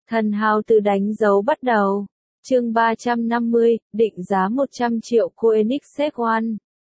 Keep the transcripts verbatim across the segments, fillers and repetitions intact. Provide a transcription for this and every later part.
Thần hào từ đánh dấu bắt đầu. Chương ba trăm năm mươi, định giá một trăm triệu Koenigsegg One.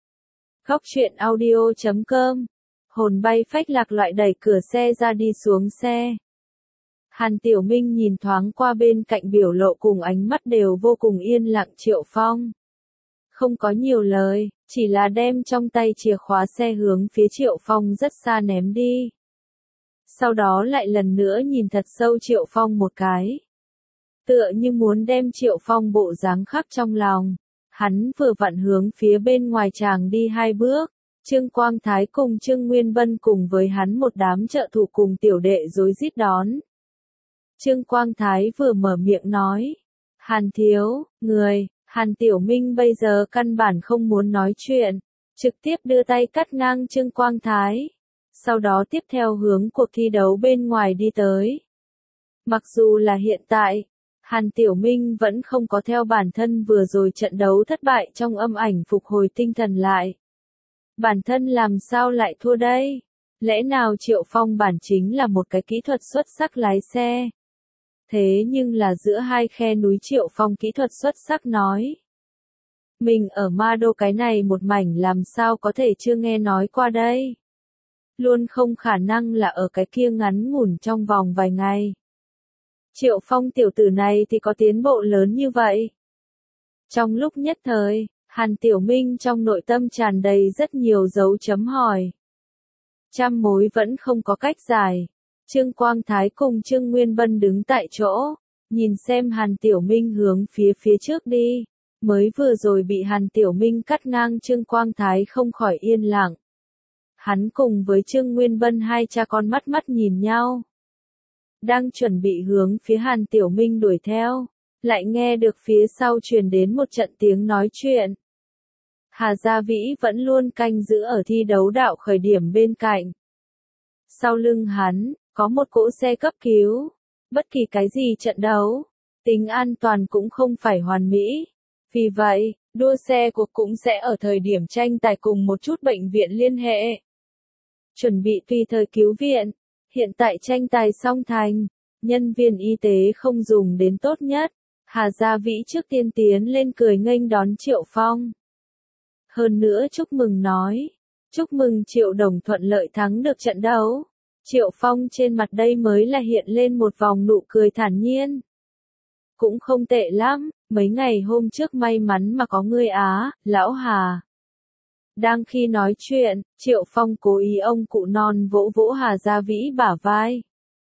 Góc truyện audio chấm com. Hồn bay phách lạc loại đẩy cửa xe ra đi xuống xe. Hàn Tiểu Minh nhìn thoáng qua bên cạnh biểu lộ cùng ánh mắt đều vô cùng yên lặng Triệu Phong. Không có nhiều lời, chỉ là đem trong tay chìa khóa xe hướng phía Triệu Phong rất xa ném đi. Sau đó lại lần nữa nhìn thật sâu Triệu Phong một cái. Tựa như muốn đem Triệu Phong bộ dáng khắc trong lòng. Hắn vừa vặn hướng phía bên ngoài tràng đi hai bước. Trương Quang Thái cùng Trương Nguyên Bân cùng với hắn một đám trợ thủ cùng tiểu đệ rối rít đón. Trương Quang Thái vừa mở miệng nói. Hàn thiếu, người, Hàn Tiểu Minh bây giờ căn bản không muốn nói chuyện. Trực tiếp đưa tay cắt ngang Trương Quang Thái. Sau đó tiếp theo hướng cuộc thi đấu bên ngoài đi tới. Mặc dù là hiện tại, Hàn Tiểu Minh vẫn không có theo bản thân vừa rồi trận đấu thất bại trong âm ảnh phục hồi tinh thần lại. Bản thân làm sao lại thua đây? Lẽ nào Triệu Phong bản chính là một cái kỹ thuật xuất sắc lái xe? Thế nhưng là giữa hai khe núi Triệu Phong kỹ thuật xuất sắc nói. Mình ở Ma Đô cái này một mảnh làm sao có thể chưa nghe nói qua đây? Luôn không khả năng là ở cái kia ngắn ngủn trong vòng vài ngày. Triệu Phong tiểu tử này thì có tiến bộ lớn như vậy. Trong lúc nhất thời, Hàn Tiểu Minh trong nội tâm tràn đầy rất nhiều dấu chấm hỏi. Trăm mối vẫn không có cách giải. Trương Quang Thái cùng Trương Nguyên Bân đứng tại chỗ, nhìn xem Hàn Tiểu Minh hướng phía phía trước đi. Mới vừa rồi bị Hàn Tiểu Minh cắt ngang Trương Quang Thái không khỏi yên lặng. Hắn cùng với Trương Nguyên Bân hai cha con mắt mắt nhìn nhau. Đang chuẩn bị hướng phía Hàn Tiểu Minh đuổi theo, lại nghe được phía sau truyền đến một trận tiếng nói chuyện. Hà Gia Vĩ vẫn luôn canh giữ ở thi đấu đạo khởi điểm bên cạnh. Sau lưng hắn, có một cỗ xe cấp cứu. Bất kỳ cái gì trận đấu, tính an toàn cũng không phải hoàn mỹ. Vì vậy, đua xe cuộc cũng sẽ ở thời điểm tranh tài cùng một chút bệnh viện liên hệ. Chuẩn bị tùy thời cứu viện. Hiện tại tranh tài xong thành, nhân viên y tế không dùng đến tốt nhất. Hà Gia Vĩ trước tiên tiến lên cười nghênh đón Triệu Phong. Hơn nữa chúc mừng nói. Chúc mừng Triệu Đồng thuận lợi thắng được trận đấu. Triệu Phong trên mặt đây mới là hiện lên một vòng nụ cười thản nhiên. Cũng không tệ lắm, mấy ngày hôm trước may mắn mà có ngươi á, lão Hà. Đang khi nói chuyện, Triệu Phong cố ý ông cụ non vỗ vỗ Hà Gia Vĩ bả vai.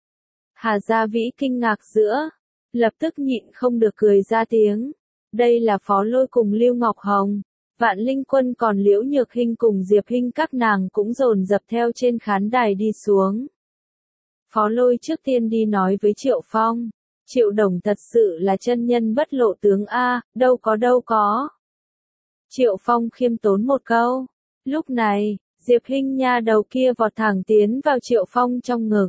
Hà Gia Vĩ kinh ngạc giữa, lập tức nhịn không được cười ra tiếng. Đây là Phó Lôi cùng Lưu Ngọc Hồng, Vạn Linh Quân còn Liễu Nhược Hinh cùng Diệp Hinh các nàng cũng dồn dập theo trên khán đài đi xuống. Phó Lôi trước tiên đi nói với Triệu Phong, Triệu Đồng thật sự là chân nhân bất lộ tướng A, đâu có đâu có. Triệu Phong khiêm tốn một câu. Lúc này, Diệp Hinh nha đầu kia vọt thẳng tiến vào Triệu Phong trong ngực.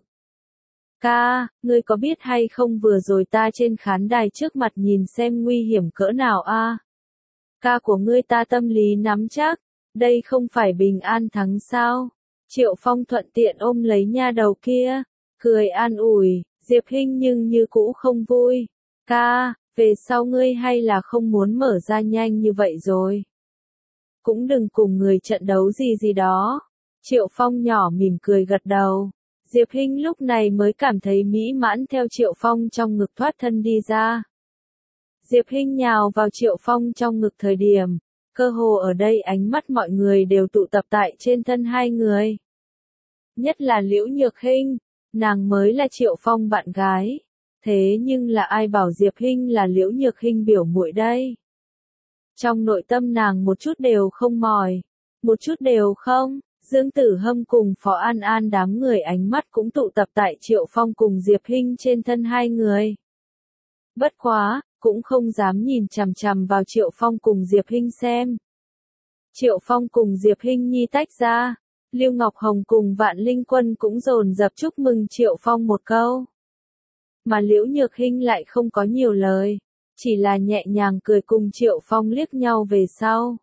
Ca, ngươi có biết hay không vừa rồi ta trên khán đài trước mặt nhìn xem nguy hiểm cỡ nào a? Ca của ngươi ta tâm lý nắm chắc, đây không phải bình an thắng sao? Triệu Phong thuận tiện ôm lấy nha đầu kia, cười an ủi, Diệp Hinh nhưng như cũ không vui. Ca, về sau ngươi hay là không muốn mở ra nhanh như vậy rồi. Cũng đừng cùng người trận đấu gì gì đó. Triệu Phong nhỏ mỉm cười gật đầu. Diệp Hinh lúc này mới cảm thấy mỹ mãn theo Triệu Phong trong ngực thoát thân đi ra. Diệp Hinh nhào vào Triệu Phong trong ngực thời điểm, cơ hồ ở đây ánh mắt mọi người đều tụ tập tại trên thân hai người. Nhất là Liễu Nhược Hinh, nàng mới là Triệu Phong bạn gái. Thế nhưng là ai bảo Diệp Hinh là Liễu Nhược Hinh biểu muội đây? Trong nội tâm nàng một chút đều không mỏi, một chút đều không. Dương Tử Hâm cùng Phó An An đám người ánh mắt cũng tụ tập tại Triệu Phong cùng Diệp Hinh trên thân hai người. Bất quá, cũng không dám nhìn chằm chằm vào Triệu Phong cùng Diệp Hinh xem. Triệu Phong cùng Diệp Hinh nhi tách ra, Lưu Ngọc Hồng cùng Vạn Linh Quân cũng dồn dập chúc mừng Triệu Phong một câu. Mà Liễu Nhược Hinh lại không có nhiều lời, chỉ là nhẹ nhàng cười cùng Triệu Phong liếc nhau về sau.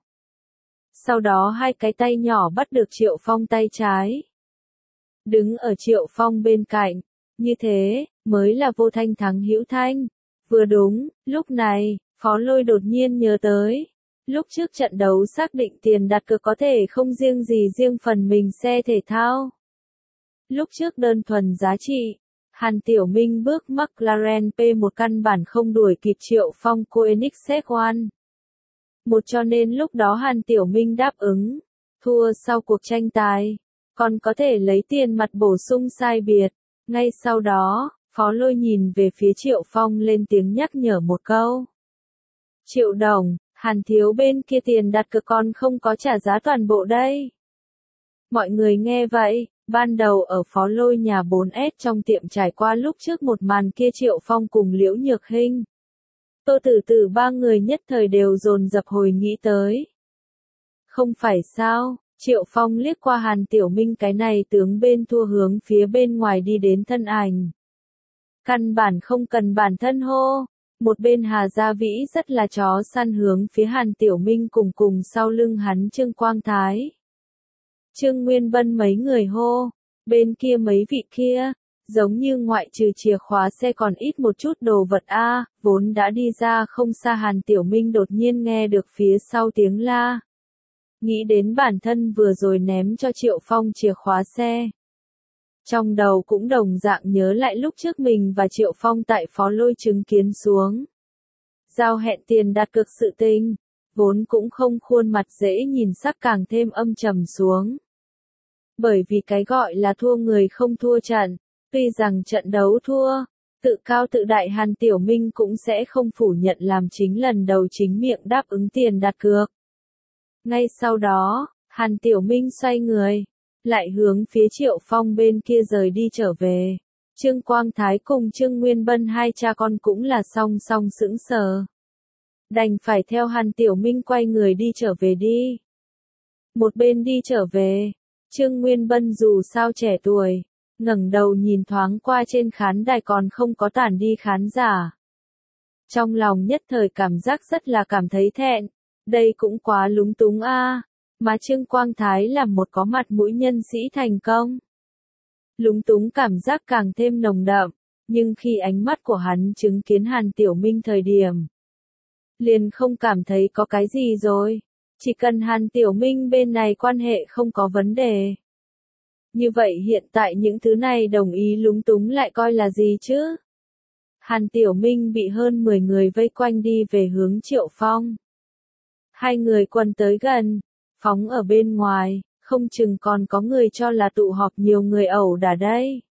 Sau đó hai cái tay nhỏ bắt được Triệu Phong tay trái. Đứng ở Triệu Phong bên cạnh, Như thế, mới là vô thanh thắng hữu thanh. Vừa đúng, lúc này, Phó Lôi đột nhiên nhớ tới. Lúc trước trận đấu xác định tiền đặt cược có thể không riêng gì riêng phần mình xe thể thao. Lúc trước đơn thuần giá trị, Hàn Tiểu Minh bước McLaren P một căn bản không đuổi kịp Triệu Phong Koenigsegg một. Một cho nên lúc đó Hàn Tiểu Minh đáp ứng, thua sau cuộc tranh tài, còn có thể lấy tiền mặt bổ sung sai biệt. Ngay sau đó, Phó Lôi nhìn về phía Triệu Phong lên tiếng nhắc nhở một câu. Triệu đồng, Hàn thiếu bên kia tiền đặt cược còn không có trả giá toàn bộ đây. Mọi người nghe vậy, ban đầu ở Phó Lôi nhà bốn S trong tiệm trải qua lúc trước một màn kia Triệu Phong cùng Liễu Nhược Hinh. Tô Tử Tử ba người nhất thời đều dồn dập hồi nghĩ tới. Không phải sao, Triệu Phong liếc qua Hàn Tiểu Minh cái này tướng bên thua hướng phía bên ngoài đi đến thân ảnh. Căn bản không cần bản thân hô. Một bên Hà Gia Vĩ rất là chó săn hướng phía Hàn Tiểu Minh cùng cùng sau lưng hắn Trương Quang Thái. Trương Nguyên Vân mấy người hô, bên kia mấy vị kia, giống như ngoại trừ chìa khóa xe còn ít một chút đồ vật a, vốn đã đi ra không xa Hàn Tiểu Minh đột nhiên nghe được phía sau tiếng la. Nghĩ đến bản thân vừa rồi ném cho Triệu Phong chìa khóa xe. Trong đầu cũng đồng dạng nhớ lại lúc trước mình và Triệu Phong tại Phó Lôi chứng kiến xuống. Giao hẹn tiền đặt cược sự tình, vốn cũng không khuôn mặt dễ nhìn sắc càng thêm âm trầm xuống. Bởi vì cái gọi là thua người không thua trận, tuy rằng trận đấu thua, tự cao tự đại Hàn Tiểu Minh cũng sẽ không phủ nhận làm chính lần đầu chính miệng đáp ứng tiền đặt cược. Ngay sau đó, Hàn Tiểu Minh xoay người, lại hướng phía Triệu Phong bên kia rời đi trở về. Trương Quang Thái cùng Trương Nguyên Bân hai cha con cũng là song song sững sờ. Đành phải theo Hàn Tiểu Minh quay người đi trở về đi. Một bên đi trở về, Trương Nguyên Bân dù sao trẻ tuổi, ngẩng đầu nhìn thoáng qua trên khán đài còn không có tản đi khán giả. Trong lòng nhất thời cảm giác rất là cảm thấy thẹn, đây cũng quá lúng túng a. Mà Trương Quang Thái là một có mặt mũi nhân sĩ thành công. Lúng túng cảm giác càng thêm nồng đậm, nhưng khi ánh mắt của hắn chứng kiến Hàn Tiểu Minh thời điểm, liền không cảm thấy có cái gì rồi, chỉ cần Hàn Tiểu Minh bên này quan hệ không có vấn đề. Như vậy hiện tại những thứ này đồng ý lúng túng lại coi là gì chứ? Hàn Tiểu Minh bị hơn mười người vây quanh đi về hướng Triệu Phong. Hai người quần tới gần, phóng ở bên ngoài, không chừng còn có người cho là tụ họp nhiều người ẩu đả đây.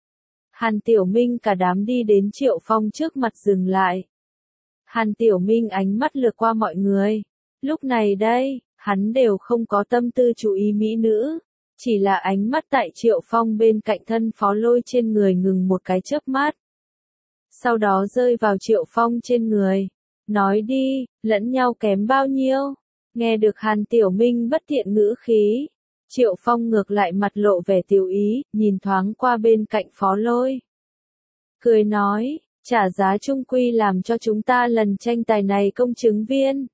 Hàn Tiểu Minh cả đám đi đến Triệu Phong trước mặt dừng lại. Hàn Tiểu Minh ánh mắt lướt qua mọi người. Lúc này đây, hắn đều không có tâm tư chú ý mỹ nữ. Chỉ là ánh mắt tại Triệu Phong bên cạnh thân Phó Lôi trên người ngừng một cái chớp mắt. Sau đó rơi vào Triệu Phong trên người. Nói đi, lẫn nhau kém bao nhiêu? Nghe được Hàn Tiểu Minh bất thiện ngữ khí. Triệu Phong ngược lại mặt lộ vẻ tiểu ý, nhìn thoáng qua bên cạnh Phó Lôi. Cười nói, trả giá chung quy làm cho chúng ta lần tranh tài này công chứng viên.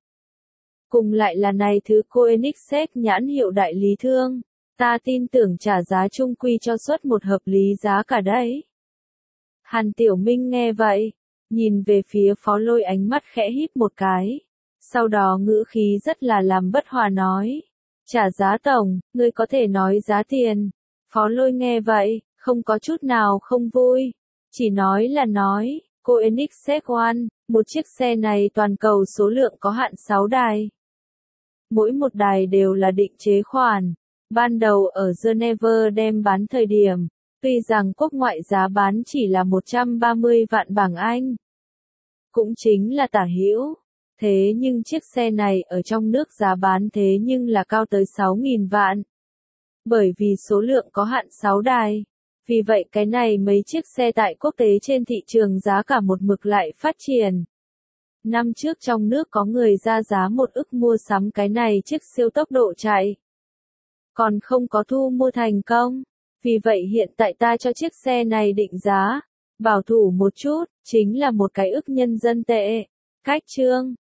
Cùng lại là này thứ Koenigsegg nhãn hiệu đại lý thương, ta tin tưởng trả giá chung quy cho suất một hợp lý giá cả đấy. Hàn Tiểu Minh nghe vậy, nhìn về phía Phó Lôi ánh mắt khẽ híp một cái. Sau đó ngữ khí rất là làm bất hòa nói. Trả giá tổng, ngươi có thể nói giá tiền. Phó Lôi nghe vậy, không có chút nào không vui. Chỉ nói là nói, Koenigsegg một, một chiếc xe này toàn cầu số lượng có hạn sáu đài. Mỗi một đài đều là định chế khoản. Ban đầu ở Geneva đem bán thời điểm, tuy rằng quốc ngoại giá bán chỉ là một trăm ba mươi vạn bảng Anh. Cũng chính là tả hữu. Thế nhưng chiếc xe này ở trong nước giá bán thế nhưng là cao tới sáu nghìn vạn. Bởi vì số lượng có hạn sáu đài. Vì vậy cái này mấy chiếc xe tại quốc tế trên thị trường giá cả một mực lại phát triển. Năm trước trong nước có người ra giá một ức mua sắm cái này chiếc siêu tốc độ chạy. Còn không có thu mua thành công. Vì vậy hiện tại ta cho chiếc xe này định giá, bảo thủ một chút, chính là một cái ức nhân dân tệ. Cách chương